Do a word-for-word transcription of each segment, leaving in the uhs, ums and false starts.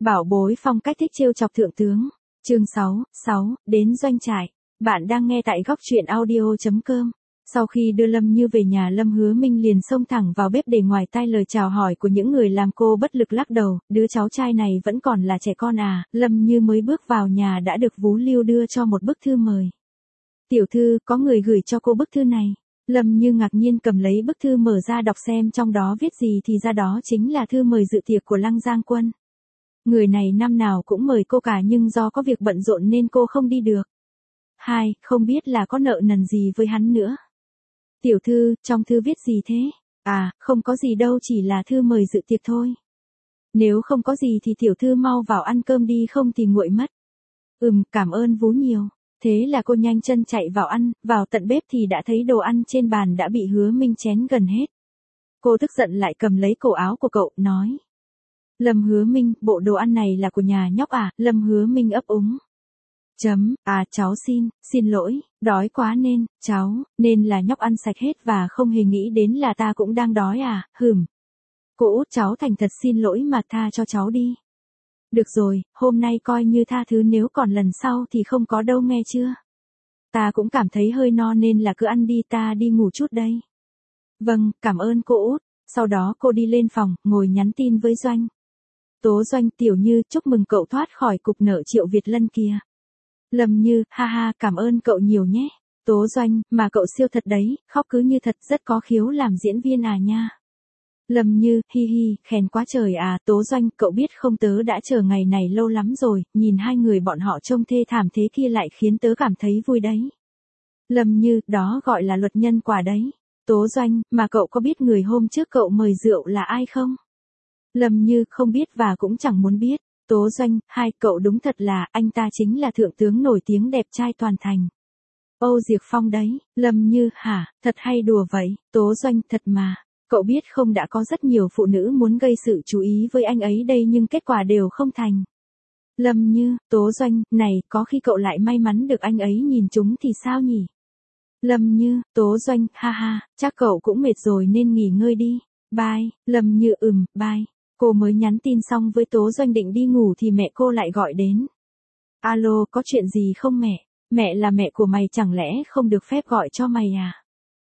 Bảo bối phong cách thích trêu chọc thượng tướng. Chương sáu, sáu, đến doanh trại. Bạn đang nghe tại góc truyện audio chấm com. Sau khi đưa Lâm Như về nhà, Lâm Hứa Minh liền xông thẳng vào bếp để ngoài tai lời chào hỏi của những người làm cô bất lực lắc đầu, đứa cháu trai này vẫn còn là trẻ con à. Lâm Như mới bước vào nhà đã được Vú Lưu đưa cho một bức thư mời. Tiểu thư, có người gửi cho cô bức thư này. Lâm Như ngạc nhiên cầm lấy bức thư mở ra đọc xem trong đó viết gì, thì ra đó chính là thư mời dự tiệc của Lăng Giang Quân. Người này năm nào cũng mời cô cả, nhưng do có việc bận rộn nên cô không đi được. Hai, không biết là có nợ nần gì với hắn nữa. Tiểu thư, trong thư viết gì thế? À, không có gì đâu, chỉ là thư mời dự tiệc thôi. Nếu không có gì thì tiểu thư mau vào ăn cơm đi, không thì nguội mất. Ừm, cảm ơn Vú nhiều. Thế là cô nhanh chân chạy vào ăn, vào tận bếp thì đã thấy đồ ăn trên bàn đã bị Hứa Minh chén gần hết. Cô tức giận lại cầm lấy cổ áo của cậu, nói. Lâm Hứa Minh, bộ đồ ăn này là của nhà nhóc à? Lâm Hứa Minh ấp úng. Chấm, à cháu xin, xin lỗi, đói quá nên, cháu, nên là nhóc ăn sạch hết và không hề nghĩ đến là ta cũng đang đói à, hừm. Cô út, cháu thành thật xin lỗi mà tha cho cháu đi. Được rồi, hôm nay coi như tha thứ, nếu còn lần sau thì không có đâu, nghe chưa? Ta cũng cảm thấy hơi no nên là cứ ăn đi, ta đi ngủ chút đây. Vâng, cảm ơn cô út. Sau đó cô đi lên phòng, ngồi nhắn tin với Doanh. Tố Doanh, Tiểu Như, chúc mừng cậu thoát khỏi cục nợ Triệu Việt Lân kia. Lâm Như, ha ha, cảm ơn cậu nhiều nhé. Tố Doanh, mà cậu siêu thật đấy, khóc cứ như thật, rất có khiếu làm diễn viên à nha. Lâm Như, hi hi, khen quá trời à. Tố Doanh, cậu biết không, tớ đã chờ ngày này lâu lắm rồi, nhìn hai người bọn họ trông thê thảm thế kia lại khiến tớ cảm thấy vui đấy. Lâm Như, đó gọi là luật nhân quả đấy. Tố Doanh, mà cậu có biết người hôm trước cậu mời rượu là ai không? Lâm Như, không biết và cũng chẳng muốn biết. Tố Doanh, hai, cậu đúng thật là, anh ta chính là thượng tướng nổi tiếng đẹp trai toàn thành. Âu Diệc Phong đấy. Lâm Như, hả, thật hay đùa vậy? Tố Doanh, thật mà. Cậu biết không, đã có rất nhiều phụ nữ muốn gây sự chú ý với anh ấy đây nhưng kết quả đều không thành. Lâm Như, Tố Doanh, này, có khi cậu lại may mắn được anh ấy nhìn chúng thì sao nhỉ? Lâm Như, Tố Doanh, ha ha, chắc cậu cũng mệt rồi nên nghỉ ngơi đi. Bye. Lâm Như, ừm, bye. Cô mới nhắn tin xong với Tố Doanh định đi ngủ thì mẹ cô lại gọi đến. Alo, có chuyện gì không mẹ? Mẹ là mẹ của mày, chẳng lẽ không được phép gọi cho mày à?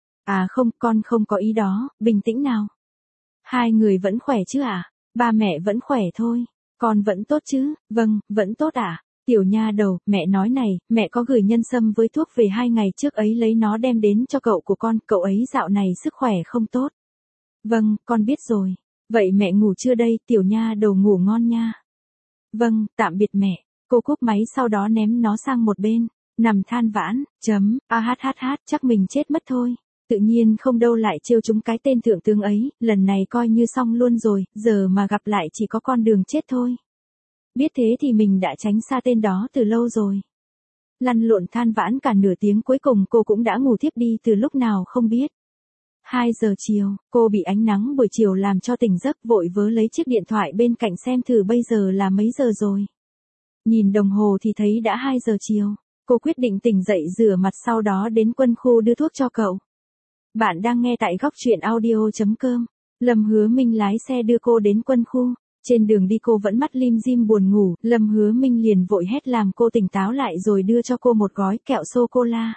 À không, con không có ý đó, bình tĩnh nào. Hai người vẫn khỏe chứ à? Ba mẹ vẫn khỏe thôi. Con vẫn tốt chứ? Vâng, vẫn tốt à? Tiểu nha đầu, mẹ nói này, mẹ có gửi nhân sâm với thuốc về hai ngày trước ấy, lấy nó đem đến cho cậu của con, cậu ấy dạo này sức khỏe không tốt. Vâng, con biết rồi. Vậy mẹ ngủ chưa đây, tiểu nha đầu ngủ ngon nha. Vâng, tạm biệt mẹ. Cô cúp máy sau đó ném nó sang một bên, nằm than vãn, chấm, a hát hát hát, chắc mình chết mất thôi. Tự nhiên không đâu lại trêu chúng cái tên thượng tướng ấy, lần này coi như xong luôn rồi, giờ mà gặp lại chỉ có con đường chết thôi. Biết thế thì mình đã tránh xa tên đó từ lâu rồi. Lăn lộn than vãn cả nửa tiếng, cuối cùng cô cũng đã ngủ thiếp đi từ lúc nào không biết. hai giờ chiều, cô bị ánh nắng buổi chiều làm cho tỉnh giấc, vội vớ lấy chiếc điện thoại bên cạnh xem thử bây giờ là mấy giờ rồi. Nhìn đồng hồ thì thấy đã hai giờ chiều, cô quyết định tỉnh dậy rửa mặt sau đó đến quân khu đưa thuốc cho cậu. Bạn đang nghe tại góc truyện audio chấm com. Lâm Hứa Minh lái xe đưa cô đến quân khu. Trên đường đi cô vẫn mắt lim dim buồn ngủ, Lâm Hứa Minh liền vội hét làm cô tỉnh táo lại rồi đưa cho cô một gói kẹo sô-cô-la.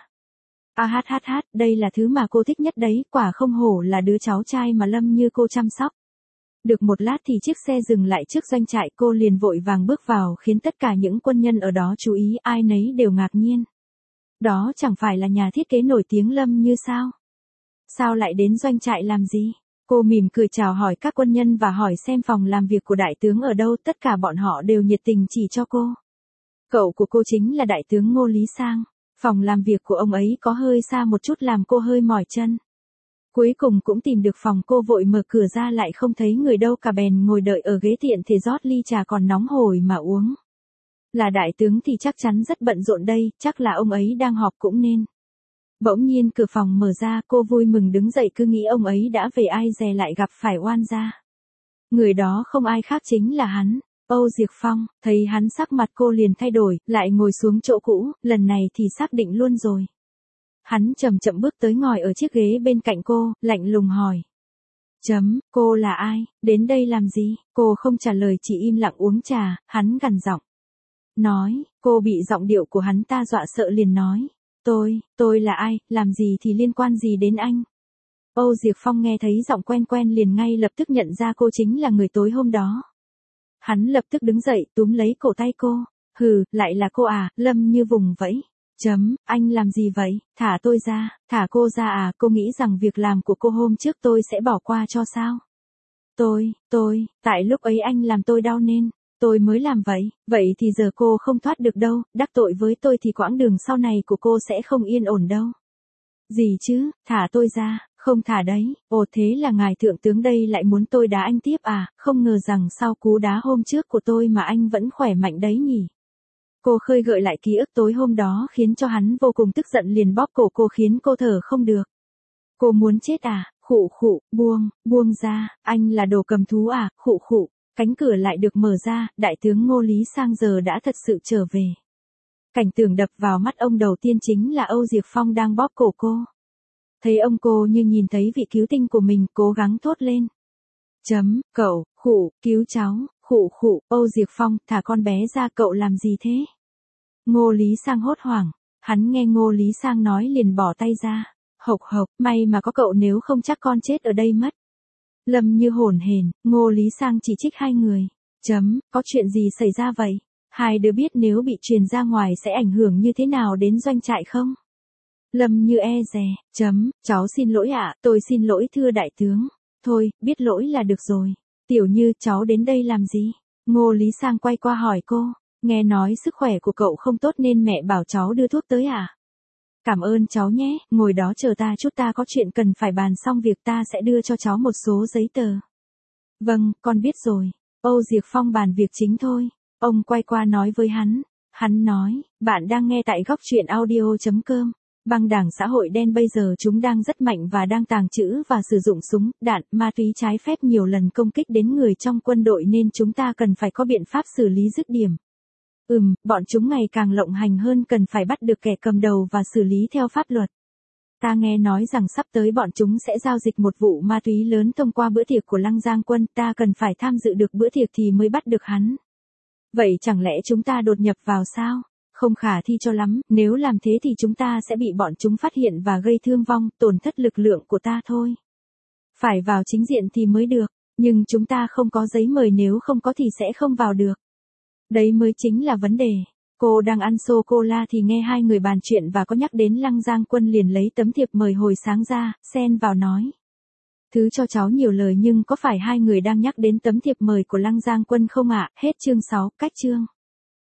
A hát hát hát, đây là thứ mà cô thích nhất đấy, quả không hổ là đứa cháu trai mà Lâm Như cô chăm sóc. Được một lát thì chiếc xe dừng lại trước doanh trại, cô liền vội vàng bước vào khiến tất cả những quân nhân ở đó chú ý, ai nấy đều ngạc nhiên. Đó chẳng phải là nhà thiết kế nổi tiếng Lâm Như sao? Sao lại đến doanh trại làm gì? Cô mỉm cười chào hỏi các quân nhân và hỏi xem phòng làm việc của đại tướng ở đâu, tất cả bọn họ đều nhiệt tình chỉ cho cô. Cậu của cô chính là đại tướng Ngô Lý Sang. Phòng làm việc của ông ấy có hơi xa một chút làm cô hơi mỏi chân. Cuối cùng cũng tìm được phòng, cô vội mở cửa ra lại không thấy người đâu cả, bèn ngồi đợi ở ghế tiện thể rót ly trà còn nóng hổi mà uống. Là đại tướng thì chắc chắn rất bận rộn đây, chắc là ông ấy đang họp cũng nên. Bỗng nhiên cửa phòng mở ra, cô vui mừng đứng dậy, cứ nghĩ ông ấy đã về, ai dè lại gặp phải oan gia. Người đó không ai khác chính là hắn. Âu Diệc Phong. Thấy hắn sắc mặt cô liền thay đổi, lại ngồi xuống chỗ cũ, lần này thì xác định luôn rồi. Hắn chậm chậm bước tới ngồi ở chiếc ghế bên cạnh cô, lạnh lùng hỏi. Chấm, cô là ai, đến đây làm gì? Cô không trả lời chỉ im lặng uống trà, hắn gằn giọng. Nói, cô bị giọng điệu của hắn ta dọa sợ liền nói. Tôi, tôi là ai, làm gì thì liên quan gì đến anh? Âu Diệp Phong nghe thấy giọng quen quen liền ngay lập tức nhận ra cô chính là người tối hôm đó. Hắn lập tức đứng dậy túm lấy cổ tay cô. Hừ, lại là cô à, Lâm Như vùng vẫy. Chấm, anh làm gì vậy, thả tôi ra, thả cô ra à, cô nghĩ rằng việc làm của cô hôm trước tôi sẽ bỏ qua cho sao? Tôi, tôi, tại lúc ấy anh làm tôi đau nên, tôi mới làm vậy, vậy thì giờ cô không thoát được đâu, đắc tội với tôi thì quãng đường sau này của cô sẽ không yên ổn đâu. Gì chứ, thả tôi ra, không thả đấy, ồ thế là ngài thượng tướng đây lại muốn tôi đá anh tiếp à, không ngờ rằng sau cú đá hôm trước của tôi mà anh vẫn khỏe mạnh đấy nhỉ. Cô khơi gợi lại ký ức tối hôm đó khiến cho hắn vô cùng tức giận liền bóp cổ cô khiến cô thở không được. Cô muốn chết à, khụ khụ, buông, buông ra, anh là đồ cầm thú à, khụ khụ, cánh cửa lại được mở ra, đại tướng Ngô Lý Sang giờ đã thật sự trở về. Cảnh tượng đập vào mắt ông đầu tiên chính là Âu Diệp Phong đang bóp cổ cô. Thấy ông cô như nhìn thấy vị cứu tinh của mình cố gắng thốt lên. Chấm, cậu, khụ, cứu cháu, khụ khụ, Âu Diệp Phong, thả con bé ra cậu làm gì thế? Ngô Lý Sang hốt hoảng, hắn nghe Ngô Lý Sang nói liền bỏ tay ra. Hộc hộc, may mà có cậu nếu không chắc con chết ở đây mất. Lâm Như hổn hển, Ngô Lý Sang chỉ trích hai người. Chấm, có chuyện gì xảy ra vậy? Hai đứa biết nếu bị truyền ra ngoài sẽ ảnh hưởng như thế nào đến doanh trại không? Lâm Như e dè, chấm, cháu xin lỗi ạ, tôi xin lỗi thưa đại tướng. Thôi, biết lỗi là được rồi. Tiểu Như, cháu đến đây làm gì? Ngô Lý Sang quay qua hỏi cô, nghe nói sức khỏe của cậu không tốt nên mẹ bảo cháu đưa thuốc tới à? Cảm ơn cháu nhé, ngồi đó chờ ta chút ta có chuyện cần phải bàn xong việc ta sẽ đưa cho cháu một số giấy tờ. Vâng, con biết rồi. Âu Diệp Phong bàn việc chính thôi. Ông quay qua nói với hắn. Hắn nói, bạn đang nghe tại góc truyện audio.com. Băng đảng xã hội đen bây giờ chúng đang rất mạnh và đang tàng trữ và sử dụng súng, đạn, ma túy trái phép nhiều lần công kích đến người trong quân đội nên chúng ta cần phải có biện pháp xử lý dứt điểm. Ừm, bọn chúng ngày càng lộng hành hơn cần phải bắt được kẻ cầm đầu và xử lý theo pháp luật. Ta nghe nói rằng sắp tới bọn chúng sẽ giao dịch một vụ ma túy lớn thông qua bữa tiệc của Lăng Giang Quân, ta cần phải tham dự được bữa tiệc thì mới bắt được hắn. Vậy chẳng lẽ chúng ta đột nhập vào sao? Không khả thi cho lắm, nếu làm thế thì chúng ta sẽ bị bọn chúng phát hiện và gây thương vong, tổn thất lực lượng của ta thôi. Phải vào chính diện thì mới được, nhưng chúng ta không có giấy mời nếu không có thì sẽ không vào được. Đấy mới chính là vấn đề. Cô đang ăn sô-cô-la thì nghe hai người bàn chuyện và có nhắc đến Lăng Giang Quân liền lấy tấm thiệp mời hồi sáng ra, xen vào nói. Thứ cho cháu nhiều lời nhưng có phải hai người đang nhắc đến tấm thiệp mời của Lăng Giang Quân không ạ? Hết chương sáu, cách chương.